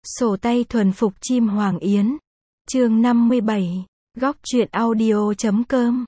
Sổ tay thuần phục chim hoàng yến. Chương 57. Góc truyện audio.com.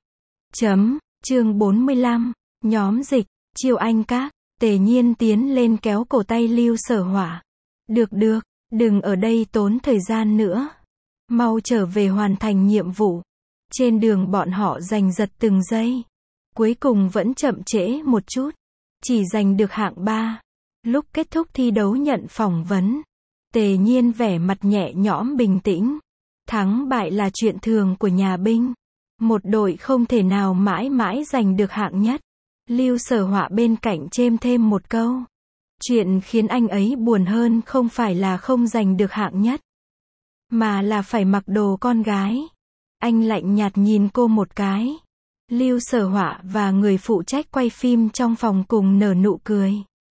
Chương 45. Nhóm dịch. Chiêu Anh Các. Tề Nhiên tiến lên kéo cổ tay Lưu Sở Hỏa. Được, đừng ở đây tốn thời gian nữa. Mau trở về hoàn thành nhiệm vụ. Trên đường bọn họ giành giật từng giây. Cuối cùng vẫn chậm trễ một chút. Chỉ giành được hạng 3. Lúc kết thúc thi đấu nhận phỏng vấn, Tề Nhiên vẻ mặt nhẹ nhõm bình tĩnh. Thắng bại là chuyện thường của nhà binh. Một đội không thể nào mãi mãi giành được hạng nhất. Lưu Sở Hỏa bên cạnh chêm thêm một câu. Chuyện khiến anh ấy buồn hơn không phải là không giành được hạng nhất, mà là phải mặc đồ con gái. Anh lạnh nhạt nhìn cô một cái. Lưu Sở Hỏa và người phụ trách quay phim trong phòng cùng nở nụ cười.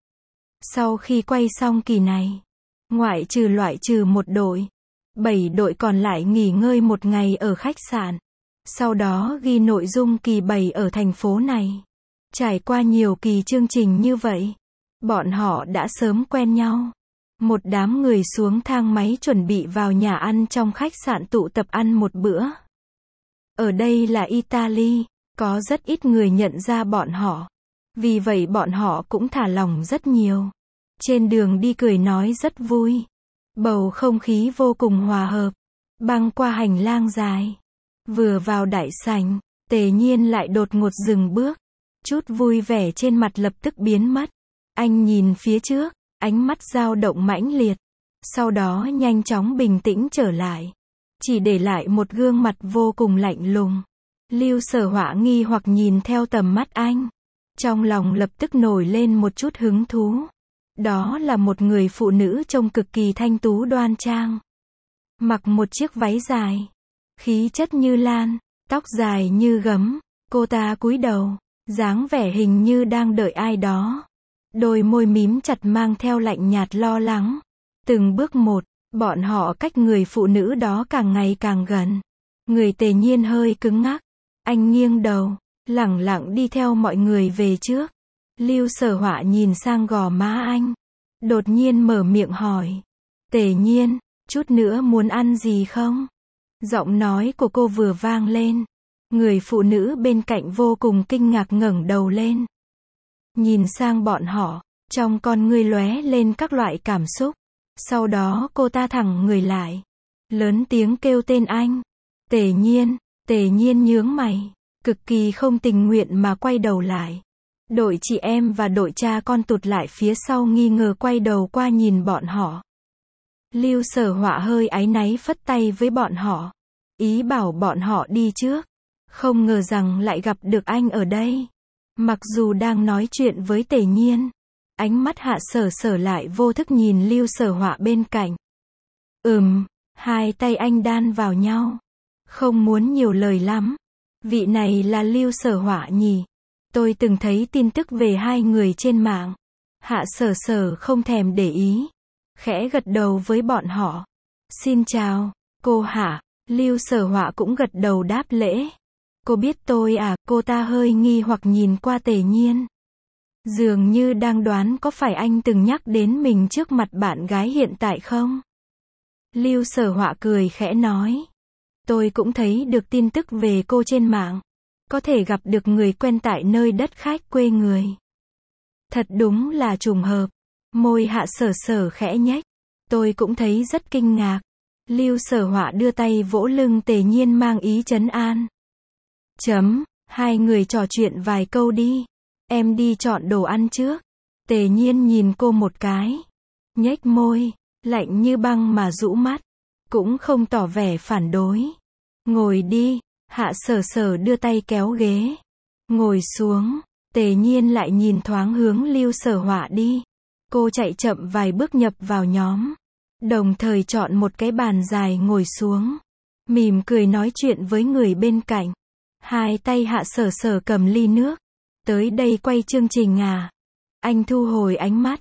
Sau khi quay xong kỳ này, ngoại trừ loại trừ một đội, 7 đội còn lại nghỉ ngơi một ngày ở khách sạn. Sau đó ghi nội dung kỳ 7 ở thành phố này. Trải qua nhiều kỳ chương trình như vậy, bọn họ đã sớm quen nhau. Một đám người xuống thang máy chuẩn bị vào nhà ăn trong khách sạn tụ tập ăn một bữa. Ở đây là Italy, có rất ít người nhận ra bọn họ. Vì vậy bọn họ cũng thả lỏng rất nhiều. Trên đường đi cười nói rất vui. Bầu không khí vô cùng hòa hợp. Băng qua hành lang dài. Vừa vào đại sảnh, Tề Nhiên lại đột ngột dừng bước. Chút vui vẻ trên mặt lập tức biến mất. Anh nhìn phía trước, ánh mắt dao động mãnh liệt. Sau đó nhanh chóng bình tĩnh trở lại. Chỉ để lại một gương mặt vô cùng lạnh lùng. Lưu Sở Hỏa nghi hoặc nhìn theo tầm mắt anh. Trong lòng lập tức nổi lên một chút hứng thú. Đó là một người phụ nữ trông cực kỳ thanh tú đoan trang. Mặc một chiếc váy dài. Khí chất như lan, tóc dài như gấm. Cô ta cúi đầu, dáng vẻ hình như đang đợi ai đó. Đôi môi mím chặt mang theo lạnh nhạt lo lắng. Từng bước một, bọn họ cách người phụ nữ đó càng ngày càng gần. Người Tề Nhiên hơi cứng ngắc. Anh nghiêng đầu, lẳng lặng đi theo mọi người về trước. Lưu Sở Hỏa nhìn sang gò má anh. Đột nhiên mở miệng hỏi. Tề Nhiên, chút nữa muốn ăn gì không? Giọng nói của cô vừa vang lên. Người phụ nữ bên cạnh vô cùng kinh ngạc ngẩng đầu lên. Nhìn sang bọn họ, trong con ngươi lóe lên các loại cảm xúc. Sau đó cô ta thẳng người lại. Lớn tiếng kêu tên anh. Tề Nhiên nhướng mày. Cực kỳ không tình nguyện mà quay đầu lại. Đội chị em và đội cha con tụt lại phía sau nghi ngờ quay đầu qua nhìn bọn họ. Lưu Sở Hỏa hơi áy náy phất tay với bọn họ. Ý bảo bọn họ đi trước. Không ngờ rằng lại gặp được anh ở đây. Mặc dù đang nói chuyện với Tề Nhiên, ánh mắt Hạ Sở Sở lại vô thức nhìn Lưu Sở Hỏa bên cạnh. Hai tay anh đan vào nhau. Không muốn nhiều lời lắm. Vị này là Lưu Sở Hỏa nhỉ? Tôi từng thấy tin tức về hai người trên mạng. Hạ Sở Sở không thèm để ý. Khẽ gật đầu với bọn họ. Xin chào, cô Hạ. Lưu Sở Hỏa cũng gật đầu đáp lễ. Cô biết tôi à? Cô ta hơi nghi hoặc nhìn qua Tề Nhiên. Dường như đang đoán có phải anh từng nhắc đến mình trước mặt bạn gái hiện tại không? Lưu Sở Hỏa cười khẽ nói. Tôi cũng thấy được tin tức về cô trên mạng. Có thể gặp được người quen tại nơi đất khách quê người. Thật đúng là trùng hợp. Môi Hạ Sở Sở khẽ nhếch. Tôi cũng thấy rất kinh ngạc. Lưu Sở Hỏa đưa tay vỗ lưng Tề Nhiên mang ý trấn an. Hai người trò chuyện vài câu đi. Em đi chọn đồ ăn trước. Tề Nhiên nhìn cô một cái. Nhếch môi, lạnh như băng mà rũ mắt. Cũng không tỏ vẻ phản đối. Ngồi đi. Hạ Sở Sở đưa tay kéo ghế. Ngồi xuống. Tề Nhiên lại nhìn thoáng hướng Lưu Sở Hỏa đi. Cô chạy chậm vài bước nhập vào nhóm. Đồng thời chọn một cái bàn dài ngồi xuống. Mỉm cười nói chuyện với người bên cạnh. Hai tay Hạ Sở Sở cầm ly nước. Tới đây quay chương trình à? Anh thu hồi ánh mắt.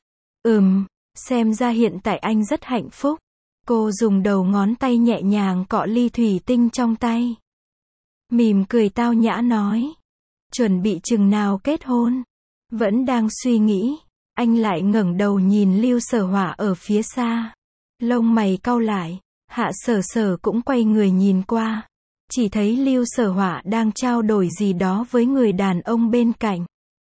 Xem ra hiện tại anh rất hạnh phúc. Cô dùng đầu ngón tay nhẹ nhàng cọ ly thủy tinh trong tay. Mỉm cười tao nhã nói. Chuẩn bị chừng nào kết hôn? Vẫn đang suy nghĩ. Anh lại ngẩng đầu nhìn Lưu Sở Hỏa ở phía xa. Lông mày cau lại, Hạ Sở Sở cũng quay người nhìn qua. Chỉ thấy Lưu Sở Họa đang trao đổi gì đó với người đàn ông bên cạnh.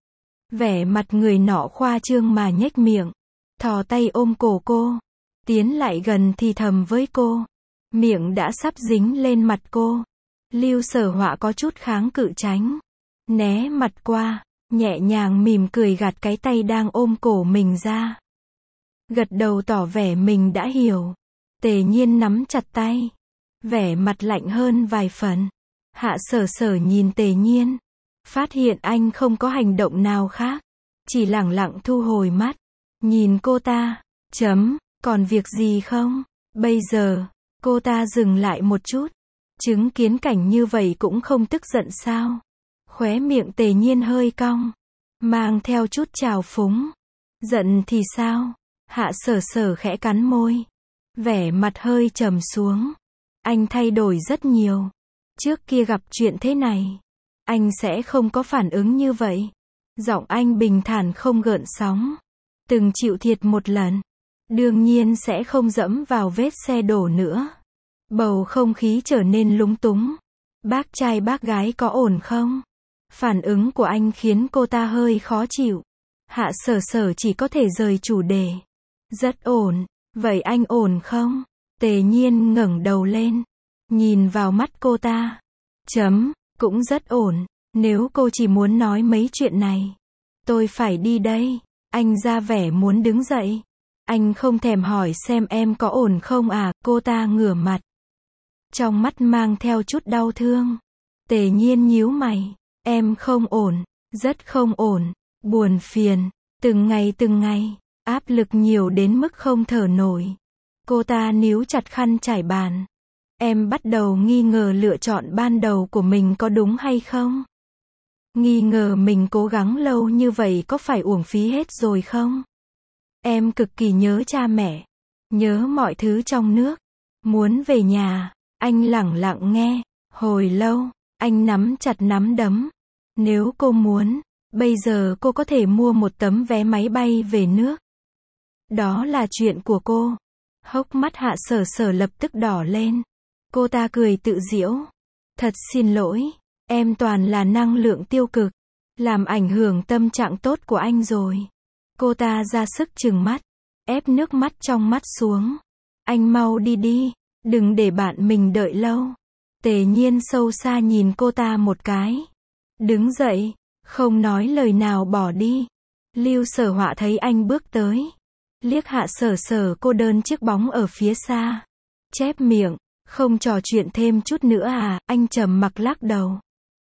Vẻ mặt người nọ khoa trương mà nhếch miệng, thò tay ôm cổ cô, tiến lại gần thì thầm với cô. Miệng đã sắp dính lên mặt cô. Lưu Sở Họa có chút kháng cự tránh, né mặt qua, nhẹ nhàng mỉm cười gạt cái tay đang ôm cổ mình ra. Gật đầu tỏ vẻ mình đã hiểu. Tề Nhiên nắm chặt tay, vẻ mặt lạnh hơn vài phần. Hạ Sở Sở nhìn Tề Nhiên, phát hiện anh không có hành động nào khác, chỉ lẳng lặng thu hồi mắt, nhìn cô ta. Còn việc gì không? Bây giờ, cô ta dừng lại một chút. Chứng kiến cảnh như vậy cũng không tức giận sao? Khóe miệng Tề Nhiên hơi cong, mang theo chút trào phúng. Giận thì sao? Hạ Sở Sở khẽ cắn môi, vẻ mặt hơi trầm xuống. Anh thay đổi rất nhiều. Trước kia gặp chuyện thế này, anh sẽ không có phản ứng như vậy. Giọng anh bình thản không gợn sóng. Từng chịu thiệt một lần, đương nhiên sẽ không dẫm vào vết xe đổ nữa. Bầu không khí trở nên lúng túng. Bác trai bác gái có ổn không? Phản ứng của anh khiến cô ta hơi khó chịu. Hạ Sở Sở chỉ có thể rời chủ đề. Rất ổn. Vậy anh ổn không? Tề Nhiên ngẩng đầu lên, nhìn vào mắt cô ta. Cũng rất ổn. Nếu cô chỉ muốn nói mấy chuyện này, tôi phải đi đây. Anh ra vẻ muốn đứng dậy. Anh không thèm hỏi xem em có ổn không à? Cô ta ngửa mặt, trong mắt mang theo chút đau thương. Tề Nhiên nhíu mày. Em không ổn, rất không ổn, buồn phiền, từng ngày, áp lực nhiều đến mức không thở nổi. Cô ta níu chặt khăn trải bàn. Em bắt đầu nghi ngờ lựa chọn ban đầu của mình có đúng hay không? Nghi ngờ mình cố gắng lâu như vậy có phải uổng phí hết rồi không? Em cực kỳ nhớ cha mẹ, nhớ mọi thứ trong nước, muốn về nhà. Anh lẳng lặng nghe, hồi lâu, anh nắm chặt nắm đấm. Nếu cô muốn, bây giờ cô có thể mua một tấm vé máy bay về nước. Đó là chuyện của cô. Hốc mắt Hạ Sở Sở lập tức đỏ lên. Cô ta cười tự giễu. Thật xin lỗi, em toàn là năng lượng tiêu cực, làm ảnh hưởng tâm trạng tốt của anh rồi. Cô ta ra sức trừng mắt, ép nước mắt trong mắt xuống. Anh mau đi đi, đừng để bạn mình đợi lâu. Tề Nhiên sâu xa nhìn cô ta một cái, đứng dậy, không nói lời nào bỏ đi. Lưu Sở Họa thấy anh bước tới, liếc Hạ Sở Sở cô đơn chiếc bóng ở phía xa, chép miệng. Không trò chuyện thêm chút nữa à? Anh trầm mặc lắc đầu.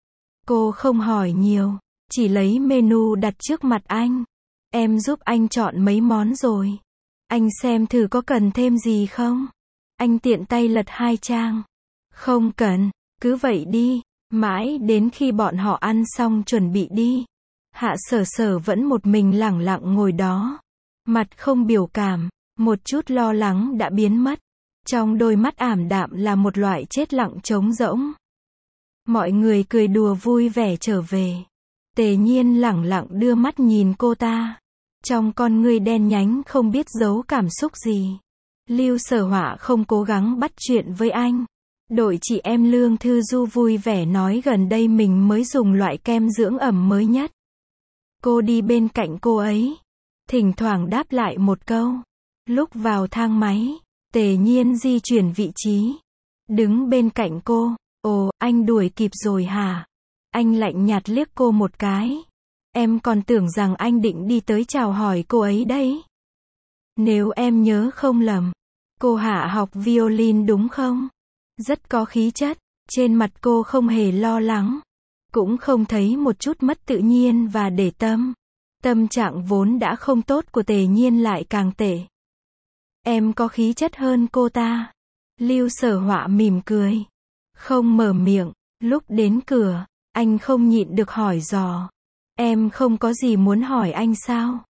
Cô không hỏi nhiều, chỉ lấy menu đặt trước mặt anh. Em giúp anh chọn mấy món rồi. Anh xem thử có cần thêm gì không? Anh tiện tay lật 2 trang. Không cần, cứ vậy đi. Mãi đến khi bọn họ ăn xong chuẩn bị đi, Hạ Sở Sở vẫn một mình lẳng lặng ngồi đó. Mặt không biểu cảm, một chút lo lắng đã biến mất. Trong đôi mắt ảm đạm là một loại chết lặng trống rỗng. Mọi người cười đùa vui vẻ trở về. Tề Nhiên lẳng lặng đưa mắt nhìn cô ta. Trong con ngươi đen nhánh không biết giấu cảm xúc gì. Lưu Sở Họa không cố gắng bắt chuyện với anh. Đội chị em Lương Thư Du vui vẻ nói gần đây mình mới dùng loại kem dưỡng ẩm mới nhất. Cô đi bên cạnh cô ấy, thỉnh thoảng đáp lại một câu. Lúc vào thang máy, Tề Nhiên di chuyển vị trí, đứng bên cạnh cô. Ồ, anh đuổi kịp rồi hả? Anh lạnh nhạt liếc cô một cái. Em còn tưởng rằng anh định đi tới chào hỏi cô ấy đấy. Nếu em nhớ không lầm, cô Hạ học violin đúng không? Rất có khí chất, trên mặt cô không hề lo lắng, cũng không thấy một chút mất tự nhiên và để tâm. Tâm trạng vốn đã không tốt của Tề Nhiên lại càng tệ. Em có khí chất hơn cô ta. Lưu Sở Họa mỉm cười, không mở miệng. Lúc đến cửa, anh không nhịn được hỏi dò. Em không có gì muốn hỏi anh sao?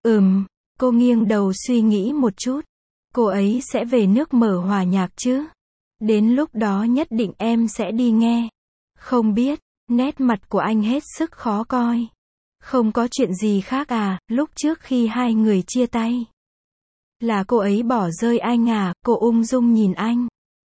Cô nghiêng đầu suy nghĩ một chút. Cô ấy sẽ về nước mở hòa nhạc chứ? Đến lúc đó nhất định em sẽ đi nghe. Không biết, nét mặt của anh hết sức khó coi. Không có chuyện gì khác à? Lúc trước khi hai người chia tay, Là cô ấy bỏ rơi anh à, cô ung dung nhìn anh.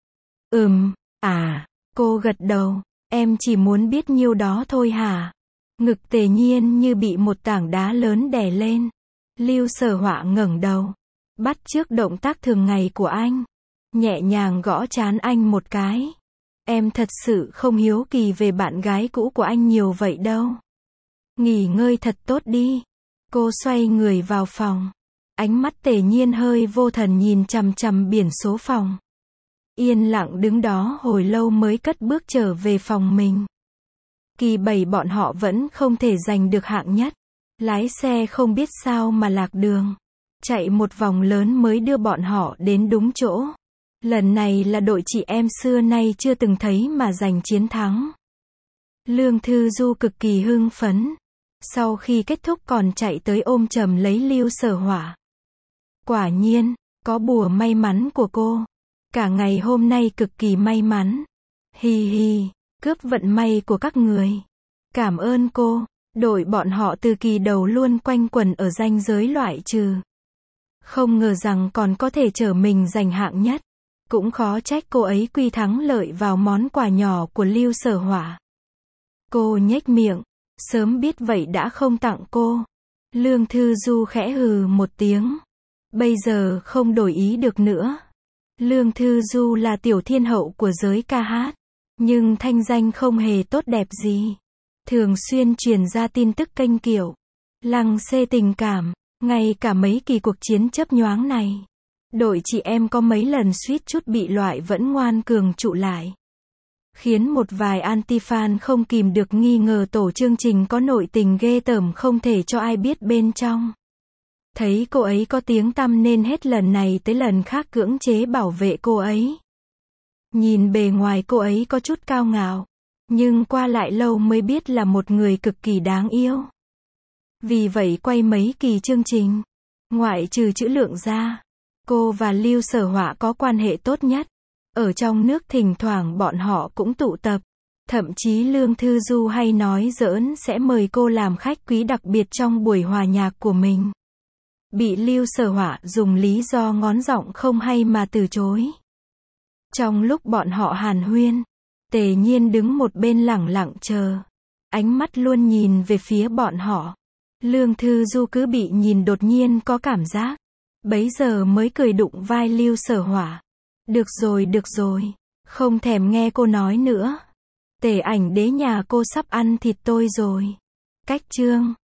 Cô gật đầu, em chỉ muốn biết nhiêu đó thôi hả? Ngực Tề Nhiên như bị một tảng đá lớn đè lên. Lưu Sở Họa ngẩng đầu, bắt chước động tác thường ngày của anh, nhẹ nhàng gõ trán anh một cái. Em thật sự không hiếu kỳ về bạn gái cũ của anh nhiều vậy đâu. Nghỉ ngơi thật tốt đi. Cô xoay người vào phòng. Ánh mắt Tề Nhiên hơi vô thần nhìn chằm chằm biển số phòng. Yên lặng đứng đó hồi lâu mới cất bước trở về phòng mình. Kỳ 7 bọn họ vẫn không thể giành được hạng nhất. Lái xe không biết sao mà lạc đường. Chạy một vòng lớn mới đưa bọn họ đến đúng chỗ. Lần này là đội chị em xưa nay chưa từng thấy mà giành chiến thắng. Lương Thư Du cực kỳ hưng phấn. Sau khi kết thúc còn chạy tới ôm chầm lấy Lưu Sở Họa. Quả nhiên, có bùa may mắn của cô. Cả ngày hôm nay cực kỳ may mắn. Hi hi, cướp vận may của các người. Cảm ơn cô. Đội bọn họ từ kỳ đầu luôn quanh quẩn ở ranh giới loại trừ. Không ngờ rằng còn có thể trở mình giành hạng nhất. Cũng khó trách cô ấy quy thắng lợi vào món quà nhỏ của Lưu Sở Họa. Cô nhếch miệng. Sớm biết vậy đã không tặng cô. Lương Thư Du khẽ hừ một tiếng. Bây giờ không đổi ý được nữa. Lương Thư Du là tiểu thiên hậu của giới ca hát. Nhưng thanh danh không hề tốt đẹp gì. Thường xuyên truyền ra tin tức kênh kiểu lăng xê tình cảm. Ngay cả mấy kỳ cuộc chiến chớp nhoáng này. Đội chị em có mấy lần suýt chút bị loại vẫn ngoan cường trụ lại. Khiến một vài anti-fan không kìm được nghi ngờ tổ chương trình có nội tình ghê tởm không thể cho ai biết bên trong. Thấy cô ấy có tiếng tăm nên hết lần này tới lần khác cưỡng chế bảo vệ cô ấy. Nhìn bề ngoài cô ấy có chút cao ngạo. Nhưng qua lại lâu mới biết là một người cực kỳ đáng yêu. Vì vậy quay mấy kỳ chương trình. Ngoại trừ Trữ Lượng ra. Cô và Lưu Sở Họa có quan hệ tốt nhất. Ở trong nước thỉnh thoảng bọn họ cũng tụ tập. Thậm chí Lương Thư Du hay nói giỡn sẽ mời cô làm khách quý đặc biệt trong buổi hòa nhạc của mình. Bị Lưu Sở Họa dùng lý do ngón giọng không hay mà từ chối. Trong lúc bọn họ hàn huyên, Tề Nhiên đứng một bên lẳng lặng chờ. Ánh mắt luôn nhìn về phía bọn họ. Lương Thư Du cứ bị nhìn đột nhiên có cảm giác. Bấy giờ mới cười đụng vai Lưu Sở Họa. Được rồi. Không thèm nghe cô nói nữa. Tề Ảnh Đế nhà cô sắp ăn thịt tôi rồi. Cách chương